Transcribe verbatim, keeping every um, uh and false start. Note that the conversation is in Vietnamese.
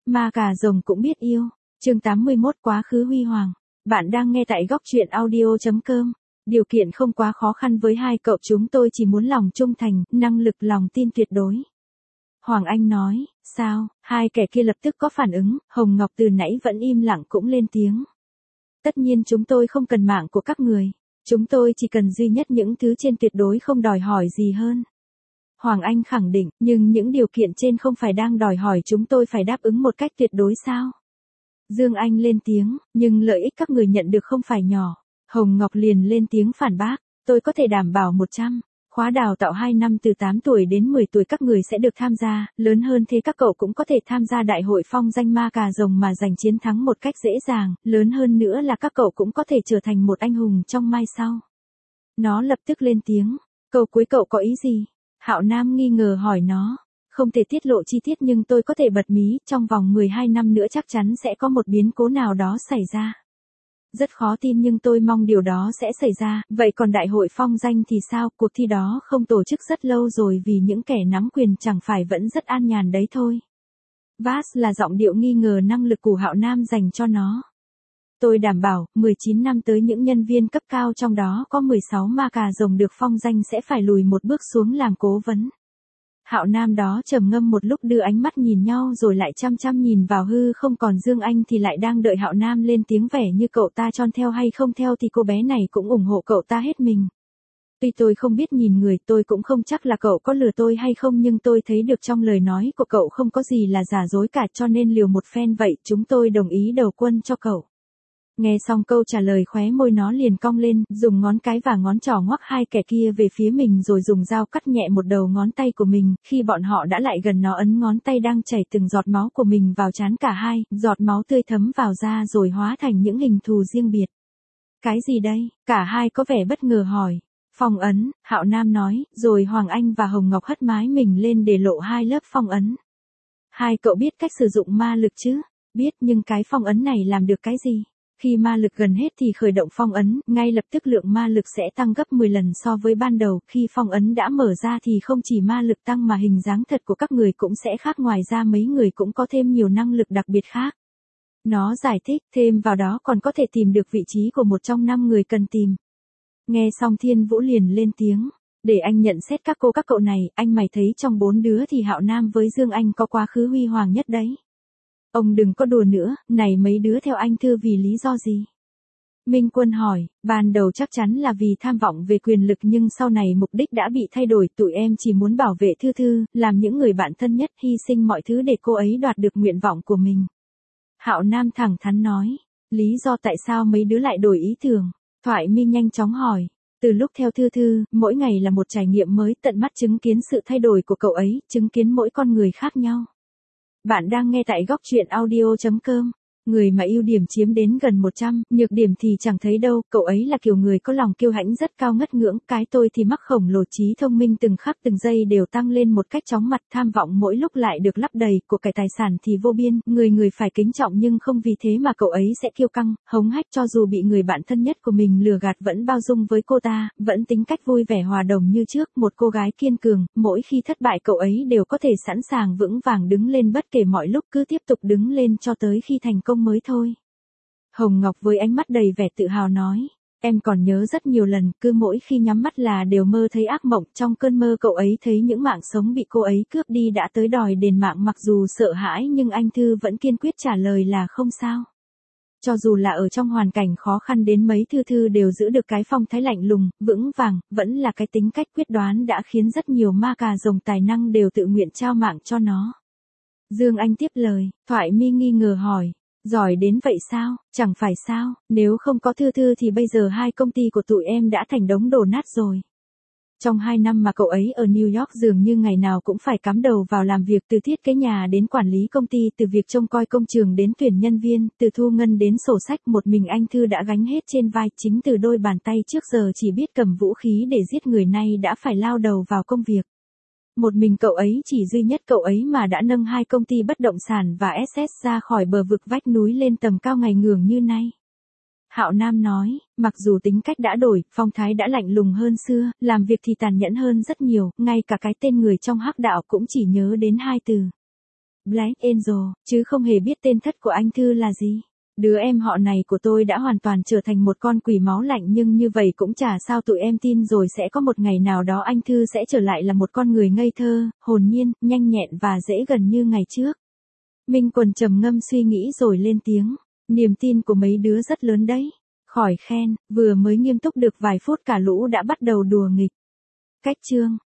Ma cà rồng cũng biết yêu. Chương tám mươi mốt Quá khứ huy hoàng. Bạn đang nghe tại góc truyện audio chấm com. Điều kiện không quá khó khăn với hai cậu, chúng tôi chỉ muốn lòng trung thành, năng lực, lòng tin tuyệt đối. Hoàng Anh nói. Sao? Hai kẻ kia lập tức có phản ứng. Hồng Ngọc từ nãy vẫn im lặng cũng lên tiếng. Tất nhiên chúng tôi không cần mạng của các người. Chúng tôi chỉ cần duy nhất những thứ trên, tuyệt đối không đòi hỏi gì hơn. Hoàng Anh khẳng định, nhưng những điều kiện trên không phải đang đòi hỏi chúng tôi phải đáp ứng một cách tuyệt đối sao? Dương Anh lên tiếng, nhưng lợi ích các người nhận được không phải nhỏ. Hồng Ngọc liền lên tiếng phản bác, tôi có thể đảm bảo một trăm. Khóa đào tạo hai năm từ tám tuổi đến mười tuổi các người sẽ được tham gia, lớn hơn thế các cậu cũng có thể tham gia đại hội phong danh ma cà rồng mà giành chiến thắng một cách dễ dàng, lớn hơn nữa là các cậu cũng có thể trở thành một anh hùng trong mai sau. Nó lập tức lên tiếng, câu cuối cậu có ý gì? Hạo Nam nghi ngờ hỏi nó, không thể tiết lộ chi tiết nhưng tôi có thể bật mí, trong vòng mười hai năm nữa chắc chắn sẽ có một biến cố nào đó xảy ra. Rất khó tin nhưng tôi mong điều đó sẽ xảy ra, vậy còn đại hội phong danh thì sao, cuộc thi đó không tổ chức rất lâu rồi vì những kẻ nắm quyền chẳng phải vẫn rất an nhàn đấy thôi. Vast là giọng điệu nghi ngờ năng lực của Hạo Nam dành cho nó. Tôi đảm bảo, mười chín năm tới những nhân viên cấp cao trong đó có mười sáu ma cà rồng được phong danh sẽ phải lùi một bước xuống làm cố vấn. Hạo Nam đó trầm ngâm một lúc đưa ánh mắt nhìn nhau rồi lại chăm chăm nhìn vào hư không, còn Dương Anh thì lại đang đợi Hạo Nam lên tiếng, vẻ như cậu ta chon theo hay không theo thì cô bé này cũng ủng hộ cậu ta hết mình. Tuy tôi không biết nhìn người, tôi cũng không chắc là cậu có lừa tôi hay không, nhưng tôi thấy được trong lời nói của cậu không có gì là giả dối cả, cho nên liều một phen vậy, chúng tôi đồng ý đầu quân cho cậu. Nghe xong câu trả lời, khóe môi nó liền cong lên, dùng ngón cái và ngón trỏ ngoắc hai kẻ kia về phía mình rồi dùng dao cắt nhẹ một đầu ngón tay của mình, khi bọn họ đã lại gần nó ấn ngón tay đang chảy từng giọt máu của mình vào trán cả hai, giọt máu tươi thấm vào da rồi hóa thành những hình thù riêng biệt. Cái gì đây? Cả hai có vẻ bất ngờ hỏi. Phong ấn, Hạo Nam nói, rồi Hoàng Anh và Hồng Ngọc hất mái mình lên để lộ hai lớp phong ấn. Hai cậu biết cách sử dụng ma lực chứ? Biết, nhưng cái phong ấn này làm được cái gì? Khi ma lực gần hết thì khởi động phong ấn, ngay lập tức lượng ma lực sẽ tăng gấp mười lần so với ban đầu, khi phong ấn đã mở ra thì không chỉ ma lực tăng mà hình dáng thật của các người cũng sẽ khác, ngoài ra mấy người cũng có thêm nhiều năng lực đặc biệt khác. Nó giải thích, thêm vào đó còn có thể tìm được vị trí của một trong năm người cần tìm. Nghe xong Thiên Vũ liền lên tiếng, để anh nhận xét các cô các cậu này, anh mày thấy trong bốn đứa thì Hạo Nam với Dương Anh có quá khứ huy hoàng nhất đấy. Ông đừng có đùa nữa, này mấy đứa theo anh Thư vì lý do gì? Minh Quân hỏi, ban đầu chắc chắn là vì tham vọng về quyền lực nhưng sau này mục đích đã bị thay đổi, tụi em chỉ muốn bảo vệ Thư Thư, làm những người bạn thân nhất, hy sinh mọi thứ để cô ấy đoạt được nguyện vọng của mình. Hạo Nam thẳng thắn nói, lý do tại sao mấy đứa lại đổi ý tưởng? Thoại Mi nhanh chóng hỏi, từ lúc theo Thư Thư, mỗi ngày là một trải nghiệm mới, tận mắt chứng kiến sự thay đổi của cậu ấy, chứng kiến mỗi con người khác nhau. Bạn đang nghe tại góc truyện audio chấm com. Người mà ưu điểm chiếm đến gần một trăm, nhược điểm thì chẳng thấy đâu, cậu ấy là kiểu người có lòng kiêu hãnh rất cao ngất ngưỡng, cái tôi thì mắc khổng lồ trí thông minh từng khắc từng giây đều tăng lên một cách chóng mặt, tham vọng mỗi lúc lại được lấp đầy, của cải tài sản thì vô biên, người người phải kính trọng nhưng không vì thế mà cậu ấy sẽ kiêu căng, hống hách, cho dù bị người bạn thân nhất của mình lừa gạt vẫn bao dung với cô ta, vẫn tính cách vui vẻ hòa đồng như trước, một cô gái kiên cường, mỗi khi thất bại cậu ấy đều có thể sẵn sàng vững vàng đứng lên bất kể mọi lúc, cứ tiếp tục đứng lên cho tới khi thành công mới thôi. Hồng Ngọc với ánh mắt đầy vẻ tự hào nói, em còn nhớ rất nhiều lần, cứ mỗi khi nhắm mắt là đều mơ thấy ác mộng, trong cơn mơ cậu ấy thấy những mạng sống bị cô ấy cướp đi đã tới đòi đền mạng, mặc dù sợ hãi nhưng anh Thư vẫn kiên quyết trả lời là không sao. Cho dù là ở trong hoàn cảnh khó khăn đến mấy, Thư Thư đều giữ được cái phong thái lạnh lùng, vững vàng, vẫn là cái tính cách quyết đoán đã khiến rất nhiều ma cà rồng tài năng đều tự nguyện trao mạng cho nó. Dương Anh tiếp lời, Thoại Mi nghi ngờ hỏi, giỏi đến vậy sao? Chẳng phải sao, nếu không có Thư Thư thì bây giờ hai công ty của tụi em đã thành đống đổ nát rồi. Trong hai năm mà cậu ấy ở New York dường như ngày nào cũng phải cắm đầu vào làm việc, từ thiết kế nhà đến quản lý công ty, từ việc trông coi công trường đến tuyển nhân viên, từ thu ngân đến sổ sách, một mình anh Thư đã gánh hết trên vai, chính từ đôi bàn tay trước giờ chỉ biết cầm vũ khí để giết người nay đã phải lao đầu vào công việc. Một mình cậu ấy, chỉ duy nhất cậu ấy mà đã nâng hai công ty bất động sản và ét ét ra khỏi bờ vực vách núi lên tầm cao ngày ngường như nay. Hạo Nam nói, mặc dù tính cách đã đổi, phong thái đã lạnh lùng hơn xưa, làm việc thì tàn nhẫn hơn rất nhiều, ngay cả cái tên người trong hắc đạo cũng chỉ nhớ đến hai từ. Black Angel, chứ không hề biết tên thất của anh Thư là gì. Đứa em họ này của tôi đã hoàn toàn trở thành một con quỷ máu lạnh, nhưng như vậy cũng chả sao tụi em tin rồi sẽ có một ngày nào đó anh Thư sẽ trở lại là một con người ngây thơ, hồn nhiên, nhanh nhẹn và dễ gần như ngày trước. Minh Quần trầm ngâm suy nghĩ rồi lên tiếng. Niềm tin của mấy đứa rất lớn đấy. Khỏi khen, vừa mới nghiêm túc được vài phút cả lũ đã bắt đầu đùa nghịch. Cách chương